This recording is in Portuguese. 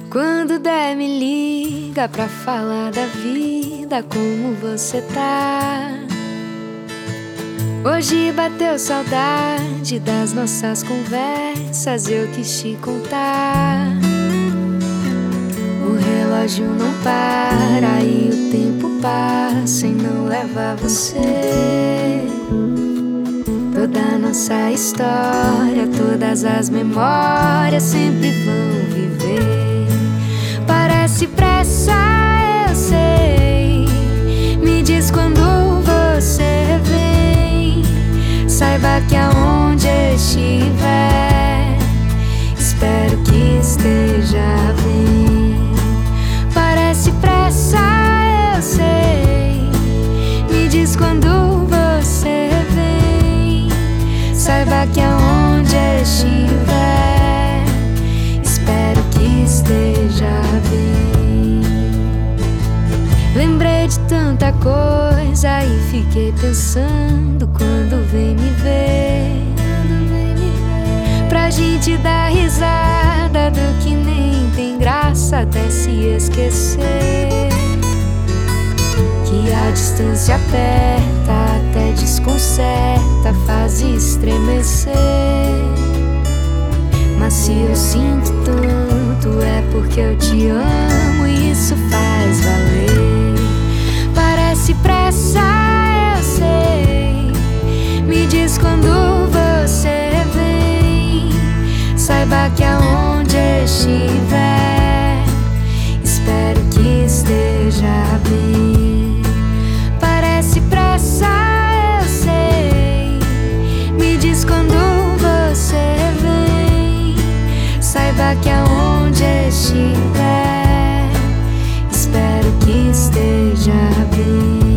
Quando der me liga pra falar da vida, como você tá? Hoje bateu saudade das nossas conversas, eu quis te contar. O relógio não para e o tempo passa e não leva você. Toda a nossa história, todas as memórias sempre vão viver. Parece pressa, eu sei. Me diz quando você vem. Saiba que aonde estiver, espero que esteja bem. Parece pressa, eu sei. Me diz quando você vem. Saiba que aonde estiver, espero que esteja bem. Lembrei de tanta coisa e fiquei pensando quando vem me ver. Pra gente dar risada do que nem tem graça até se esquecer. Que a distância aperta, até desconcerta, faz estremecer. Mas se eu sinto tanto é porque eu te amo e isso faz valer. Parece pressa, eu sei. Me diz quando você vem. Saiba que aonde estiver, espero que esteja bem. Parece pressa, eu sei. Me diz quando você vem. Saiba que aonde estiver, espero que esteja bem.